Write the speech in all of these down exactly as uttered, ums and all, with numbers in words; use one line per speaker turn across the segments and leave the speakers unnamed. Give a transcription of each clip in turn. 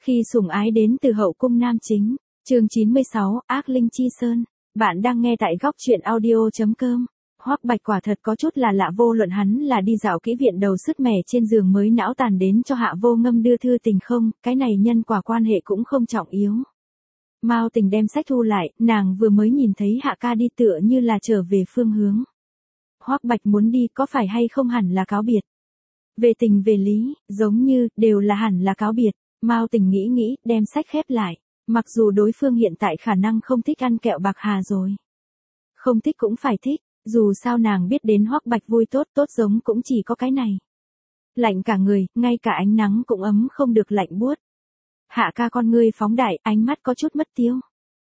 Khi sủng ái đến từ hậu cung nam chính, chương chín mươi sáu, Ác Linh Chi Sơn. Bạn đang nghe tại góc truyện audio.com. Hoắc Bạch quả thật có chút là lạ, vô luận hắn là đi dạo kỹ viện đầu sứt mẻ trên giường mới não tàn đến cho Hạ Vô Ngâm đưa thư tình không, cái này nhân quả quan hệ cũng không trọng yếu. Mao Tình đem sách thu lại, nàng vừa mới nhìn thấy Hạ ca đi tựa như là trở về phương hướng. Hoắc Bạch muốn đi có phải hay không hẳn là cáo biệt. Về tình về lý, giống như, đều là hẳn là cáo biệt. Mao Tình nghĩ nghĩ, đem sách khép lại. Mặc dù đối phương hiện tại khả năng không thích ăn kẹo bạc hà rồi. Không thích cũng phải thích, dù sao nàng biết đến Hoắc Bạch vui tốt tốt giống cũng chỉ có cái này. Lạnh cả người, ngay cả ánh nắng cũng ấm không được lạnh buốt. Hạ ca con ngươi phóng đại, ánh mắt có chút mất tiêu.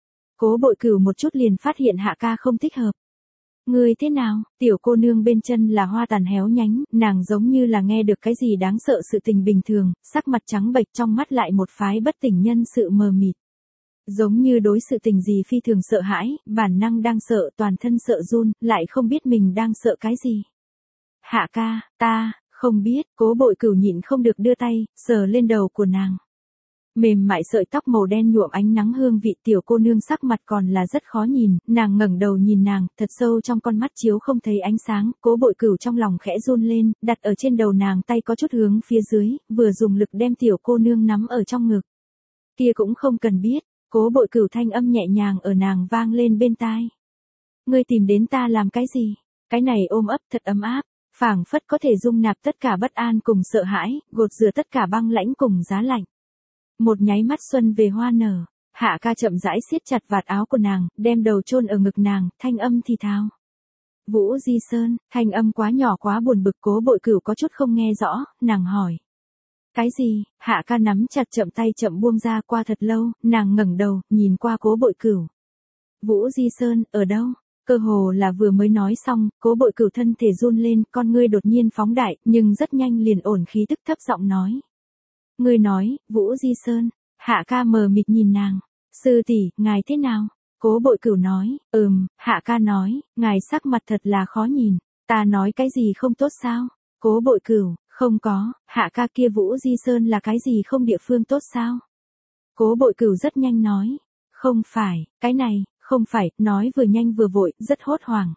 Cố Bội Cửu một chút liền phát hiện Hạ ca không thích hợp. Ngươi thế nào? Tiểu cô nương bên chân là hoa tàn héo nhánh, nàng giống như là nghe được cái gì đáng sợ sự tình bình thường, sắc mặt trắng bệch, trong mắt lại một phái bất tỉnh nhân sự mờ mịt. Giống như đối sự tình gì phi thường sợ hãi, bản năng đang sợ, toàn thân sợ run, lại không biết mình đang sợ cái gì. Hạ ca, ta, không biết. Cố Bội Cửu nhịn không được đưa tay, sờ lên đầu của nàng. Mềm mại sợi tóc màu đen nhuộm ánh nắng hương vị, tiểu cô nương sắc mặt còn là rất khó nhìn, nàng ngẩng đầu nhìn nàng, thật sâu trong con mắt chiếu không thấy ánh sáng. Cố Bội Cửu trong lòng khẽ run lên, đặt ở trên đầu nàng tay có chút hướng phía dưới, vừa dùng lực đem tiểu cô nương nắm ở trong ngực. Kia cũng không cần biết. Cố Bội Cửu thanh âm nhẹ nhàng ở nàng vang lên bên tai. Ngươi tìm đến ta làm cái gì? Cái này ôm ấp thật ấm áp, phảng phất có thể dung nạp tất cả bất an cùng sợ hãi, gột rửa tất cả băng lãnh cùng giá lạnh. Một nháy mắt xuân về hoa nở, Hạ ca chậm rãi siết chặt vạt áo của nàng, đem đầu chôn ở ngực nàng, thanh âm thì thào. Vũ Di Sơn, thanh âm quá nhỏ quá buồn bực. Cố Bội Cửu có chút không nghe rõ, nàng hỏi. Cái gì? Hạ ca nắm chặt chậm tay chậm buông ra. Qua thật lâu, nàng ngẩng đầu, nhìn qua Cố Bội Cửu. Vũ Di Sơn, ở đâu? Cơ hồ là vừa mới nói xong, Cố Bội Cửu thân thể run lên, con ngươi đột nhiên phóng đại, nhưng rất nhanh liền ổn khí tức thấp giọng nói. Ngươi nói, Vũ Di Sơn. Hạ ca mờ mịt nhìn nàng. Sư tỷ, ngài thế nào? Cố Bội Cửu nói, ừm. Hạ ca nói, ngài sắc mặt thật là khó nhìn. Ta nói cái gì không tốt sao? Cố Bội Cửu, không có. Hạ ca, kia Vũ Di Sơn là cái gì không địa phương tốt sao? Cố Bội Cửu rất nhanh nói, không phải, cái này, không phải. Nói vừa nhanh vừa vội, rất hốt hoảng.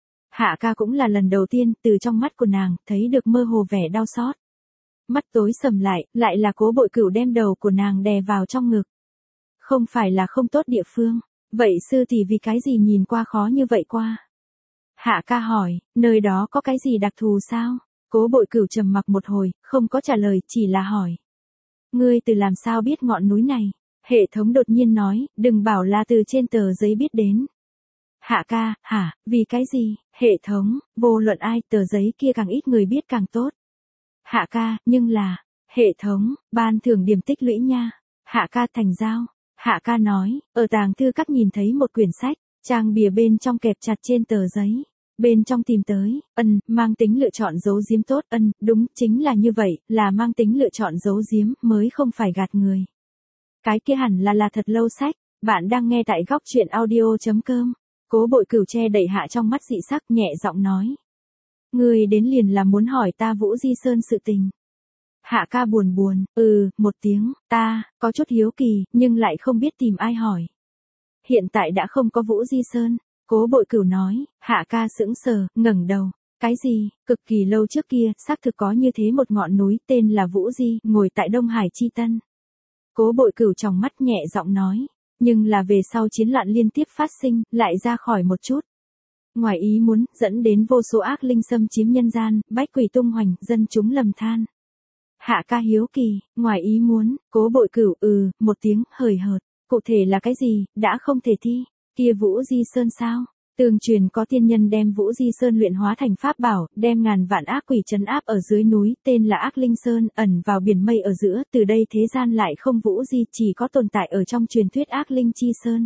Hạ ca cũng là lần đầu tiên, từ trong mắt của nàng, thấy được mơ hồ vẻ đau xót. Mắt tối sầm lại, lại là Cố Bội Cửu đem đầu của nàng đè vào trong ngực. Không phải là không tốt địa phương. Vậy sư tỷ vì cái gì nhìn qua khó như vậy qua? Hạ ca hỏi, nơi đó có cái gì đặc thù sao? Cố Bội Cửu trầm mặc một hồi, không có trả lời, chỉ là hỏi. Ngươi từ làm sao biết ngọn núi này? Hệ thống đột nhiên nói, đừng bảo là từ trên tờ giấy biết đến. Hạ ca, hả, vì cái gì? Hệ thống, vô luận ai, tờ giấy kia càng ít người biết càng tốt. Hạ ca, nhưng là, hệ thống, ban thưởng điểm tích lũy nha. Hạ ca, thành giao. Hạ ca nói, ở tàng thư các nhìn thấy một quyển sách, trang bìa bên trong kẹp chặt trên tờ giấy. Bên trong tìm tới, ân, mang tính lựa chọn giấu giếm tốt, ân, đúng, chính là như vậy, là mang tính lựa chọn giấu giếm, mới không phải gạt người. Cái kia hẳn là là thật lâu sách, bạn đang nghe tại góc truyện audio.com. Cố Bội Cửu che đậy hạ trong mắt dị sắc, nhẹ giọng nói. Ngươi đến liền là muốn hỏi ta Vũ Di Sơn sự tình. Hạ ca buồn buồn, ừ, một tiếng, ta, có chút hiếu kỳ, nhưng lại không biết tìm ai hỏi. Hiện tại đã không có Vũ Di Sơn. Cố Bội Cửu nói. Hạ ca sững sờ, ngẩng đầu. Cái gì? Cực kỳ lâu trước kia, xác thực có như thế một ngọn núi, tên là Vũ Di, ngồi tại Đông Hải Chi Tân. Cố Bội Cửu trong mắt nhẹ giọng nói. Nhưng là về sau chiến loạn liên tiếp phát sinh, lại ra khỏi một chút. Ngoài ý muốn, dẫn đến vô số ác linh xâm chiếm nhân gian, bách quỷ tung hoành, dân chúng lầm than. Hạ ca hiếu kỳ, ngoài ý muốn. Cố Bội Cửu, ừ, một tiếng, hời hợt. Cụ thể là cái gì, đã không thể thi. Kia Vũ Di Sơn sao? Tương truyền có tiên nhân đem Vũ Di Sơn luyện hóa thành pháp bảo, đem ngàn vạn ác quỷ trấn áp ở dưới núi, tên là Ác Linh Sơn, ẩn vào biển mây ở giữa, từ đây thế gian lại không Vũ Di, chỉ có tồn tại ở trong truyền thuyết Ác Linh Chi Sơn.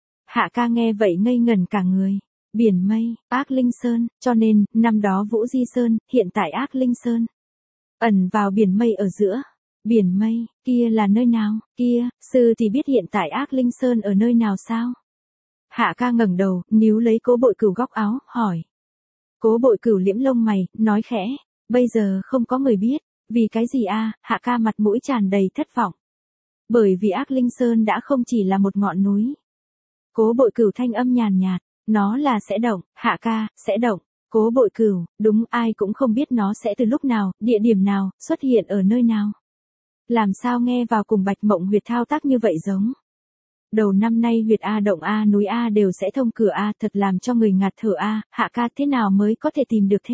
Hạ ca nghe vậy ngây ngẩn cả người. Biển mây, Ác Linh Sơn, cho nên, năm đó Vũ Di Sơn, hiện tại Ác Linh Sơn. Ẩn vào biển mây ở giữa. Biển mây, kia là nơi nào? Kia, sư thì biết hiện tại Ác Linh Sơn ở nơi nào sao? Hạ ca ngẩng đầu, níu lấy Cố Bội Cửu góc áo, hỏi. Cố Bội Cửu liễm lông mày, nói khẽ. Bây giờ không có người biết. Vì cái gì a? Hạ ca mặt mũi tràn đầy thất vọng. Bởi vì Ác Linh Sơn đã không chỉ là một ngọn núi. Cố Bội Cửu thanh âm nhàn nhạt, nó là sẽ động, Hạ ca, sẽ động. Cố Bội Cửu, đúng, ai cũng không biết nó sẽ từ lúc nào, địa điểm nào, xuất hiện ở nơi nào. Làm sao nghe vào cùng Bạch Mộng Huyệt thao tác như vậy giống. Đầu năm nay huyệt A động A núi A đều sẽ thông cửa A, thật làm cho người ngạt thở A, Hạ ca thế nào mới có thể tìm được thế.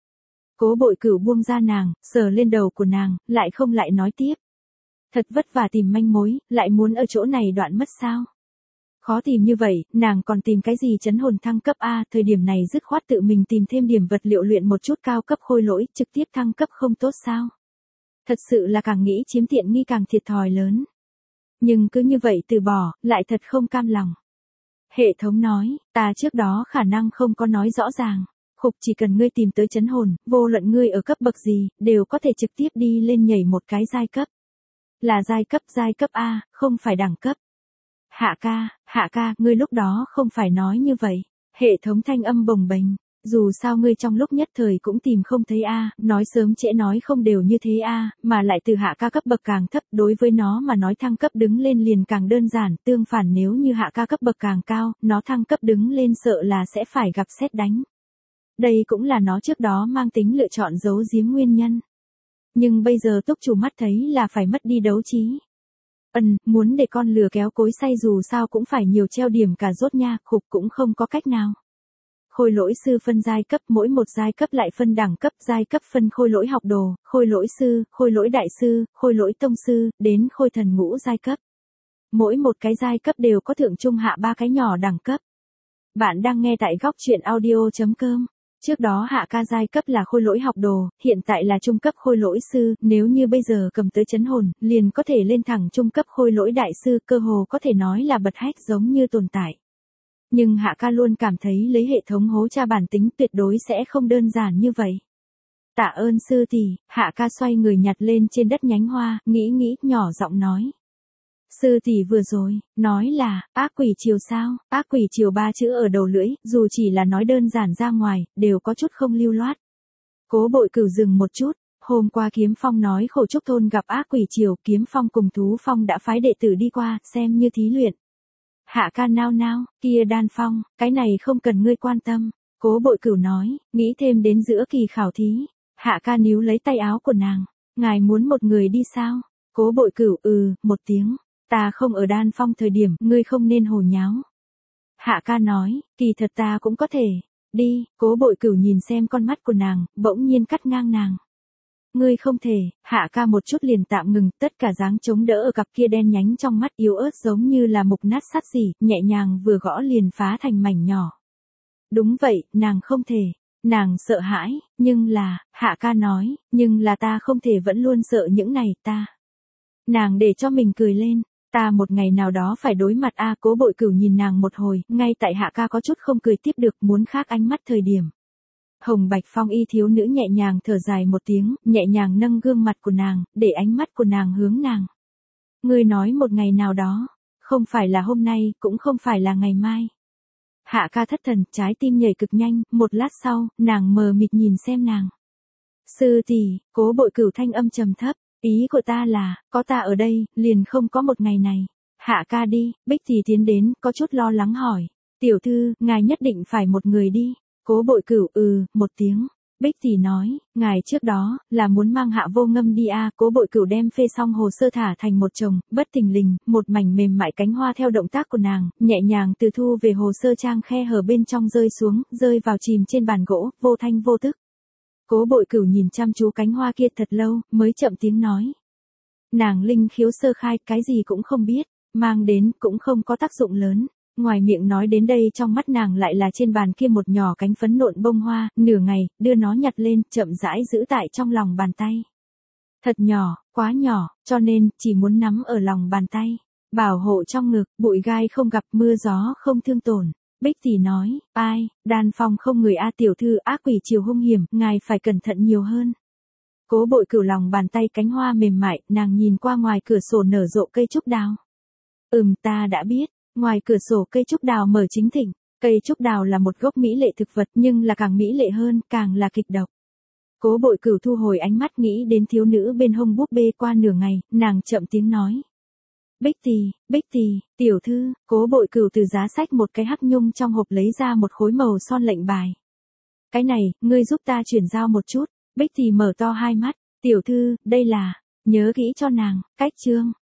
Cố Bội Cửu buông ra nàng, sờ lên đầu của nàng, lại không lại nói tiếp. Thật vất vả tìm manh mối, lại muốn ở chỗ này đoạn mất sao. Khó tìm như vậy, nàng còn tìm cái gì chấn hồn thăng cấp A, thời điểm này dứt khoát tự mình tìm thêm điểm vật liệu luyện một chút cao cấp khôi lỗi, trực tiếp thăng cấp không tốt sao. Thật sự là càng nghĩ chiếm tiện nghi càng thiệt thòi lớn. Nhưng cứ như vậy từ bỏ, lại thật không cam lòng. Hệ thống nói, ta trước đó khả năng không có nói rõ ràng. Khục chỉ cần ngươi tìm tới chấn hồn, vô luận ngươi ở cấp bậc gì, đều có thể trực tiếp đi lên nhảy một cái giai cấp. Là giai cấp giai cấp A, không phải đẳng cấp. Hạ ca, hạ ca, ngươi lúc đó không phải nói như vậy. Hệ thống thanh âm bồng bềnh. Dù sao ngươi trong lúc nhất thời cũng tìm không thấy A, nói sớm trễ nói không đều như thế A, mà lại từ hạ ca cấp bậc càng thấp, đối với nó mà nói thăng cấp đứng lên liền càng đơn giản, tương phản nếu như hạ ca cấp bậc càng cao, nó thăng cấp đứng lên sợ là sẽ phải gặp sét đánh. Đây cũng là nó trước đó mang tính lựa chọn giấu giếm nguyên nhân. Nhưng bây giờ túc chủ mắt thấy là phải mất đi đấu trí. Ừm, muốn để con lừa kéo cối xay dù sao cũng phải nhiều treo điểm cả rốt nha, khục cũng không có cách nào. Khôi lỗi sư phân giai cấp, mỗi một giai cấp lại phân đẳng cấp, giai cấp phân khôi lỗi học đồ, khôi lỗi sư, khôi lỗi đại sư, khôi lỗi tông sư, đến khôi thần ngũ giai cấp. Mỗi một cái giai cấp đều có thượng trung hạ ba cái nhỏ đẳng cấp. Bạn đang nghe tại góc truyện audio chấm com. Trước đó hạ ca giai cấp là khôi lỗi học đồ, hiện tại là trung cấp khôi lỗi sư, nếu như bây giờ cầm tới chấn hồn, liền có thể lên thẳng trung cấp khôi lỗi đại sư, cơ hồ có thể nói là bật hách giống như tồn tại. Nhưng hạ ca luôn cảm thấy lấy hệ thống hố tra bản tính tuyệt đối sẽ không đơn giản như vậy. Tạ ơn sư tỷ, hạ ca xoay người nhặt lên trên đất nhánh hoa, nghĩ nghĩ, nhỏ giọng nói. Sư tỷ vừa rồi, nói là, ác quỷ triều sao, ác quỷ triều ba chữ ở đầu lưỡi, dù chỉ là nói đơn giản ra ngoài, đều có chút không lưu loát. Cố Bội Cửu dừng một chút, hôm qua Kiếm Phong nói khổ trúc thôn gặp ác quỷ triều, Kiếm Phong cùng Thú Phong đã phái đệ tử đi qua, xem như thí luyện. Hạ ca nao nao, kia Đan Phong, cái này không cần ngươi quan tâm. Cố Bội Cửu nói, nghĩ thêm đến giữa kỳ khảo thí. Hạ ca níu lấy tay áo của nàng, ngài muốn một người đi sao? Cố Bội Cửu, ừ, một tiếng. Ta không ở Đan Phong thời điểm, ngươi không nên hồ nháo. Hạ ca nói, kỳ thật ta cũng có thể. Đi, Cố Bội Cửu nhìn xem con mắt của nàng, bỗng nhiên cắt ngang nàng. Ngươi không thể, hạ ca một chút liền tạm ngừng, tất cả dáng chống đỡ ở cặp kia đen nhánh trong mắt yếu ớt giống như là mục nát sắt gì, nhẹ nhàng vừa gõ liền phá thành mảnh nhỏ. Đúng vậy, nàng không thể. Nàng sợ hãi, nhưng là, hạ ca nói, nhưng là ta không thể vẫn luôn sợ những này, ta. Nàng để cho mình cười lên. Ta một ngày nào đó phải đối mặt a. Cố Bội Cửu nhìn nàng một hồi, ngay tại hạ ca có chút không cười tiếp được, muốn khác ánh mắt thời điểm. Hồng Bạch Phong y thiếu nữ nhẹ nhàng thở dài một tiếng, nhẹ nhàng nâng gương mặt của nàng, để ánh mắt của nàng hướng nàng. Ngươi nói một ngày nào đó, không phải là hôm nay, cũng không phải là ngày mai. Hạ ca thất thần, trái tim nhảy cực nhanh, một lát sau, nàng mờ mịt nhìn xem nàng. Sư tỷ, Cố Bội Cửu thanh âm trầm thấp. Ý của ta là, có ta ở đây, liền không có một ngày này. Hạ ca đi, Bích Tỷ tiến đến, có chút lo lắng hỏi. Tiểu thư, ngài nhất định phải một người đi. Cố Bội Cửu, ừ, một tiếng. Bích Tỷ nói, ngài trước đó, là muốn mang Hạ Vô Ngâm đi à. Cố Bội Cửu đem phê xong hồ sơ thả thành một chồng, bất thình lình, một mảnh mềm mại cánh hoa theo động tác của nàng, nhẹ nhàng từ thu về hồ sơ trang khe hở bên trong rơi xuống, rơi vào chìm trên bàn gỗ, vô thanh vô tức. Cố Bội Cửu nhìn chăm chú cánh hoa kia thật lâu, mới chậm tiếng nói. Nàng linh khiếu sơ khai, cái gì cũng không biết, mang đến cũng không có tác dụng lớn. Ngoài miệng nói đến đây trong mắt nàng lại là trên bàn kia một nhỏ cánh phấn nộn bông hoa, nửa ngày, đưa nó nhặt lên, chậm rãi giữ tại trong lòng bàn tay. Thật nhỏ, quá nhỏ, cho nên, chỉ muốn nắm ở lòng bàn tay. Bảo hộ trong ngực, bụi gai không gặp, mưa gió không thương tổn. Bích Tỷ nói, ai, Đan Phong không người a. Tiểu thư, ác quỷ chiều hung hiểm, ngài phải cẩn thận nhiều hơn. Cố Bội Cửu lòng bàn tay cánh hoa mềm mại, nàng nhìn qua ngoài cửa sổ nở rộ cây trúc đào. Ừm, ta đã biết, ngoài cửa sổ cây trúc đào mở chính thịnh, cây trúc đào là một gốc mỹ lệ thực vật nhưng là càng mỹ lệ hơn, càng là kịch độc. Cố Bội Cửu thu hồi ánh mắt nghĩ đến thiếu nữ bên hông búp bê qua nửa ngày, nàng chậm tiếng nói. Bích tỷ, Bích tỷ, tiểu thư, Cố Bội Cửu từ giá sách một cái hắc nhung trong hộp lấy ra một khối màu son lệnh bài. Cái này, ngươi giúp ta chuyển giao một chút. Bích tỷ mở to hai mắt, tiểu thư, đây là, nhớ kỹ cho nàng, cách chương.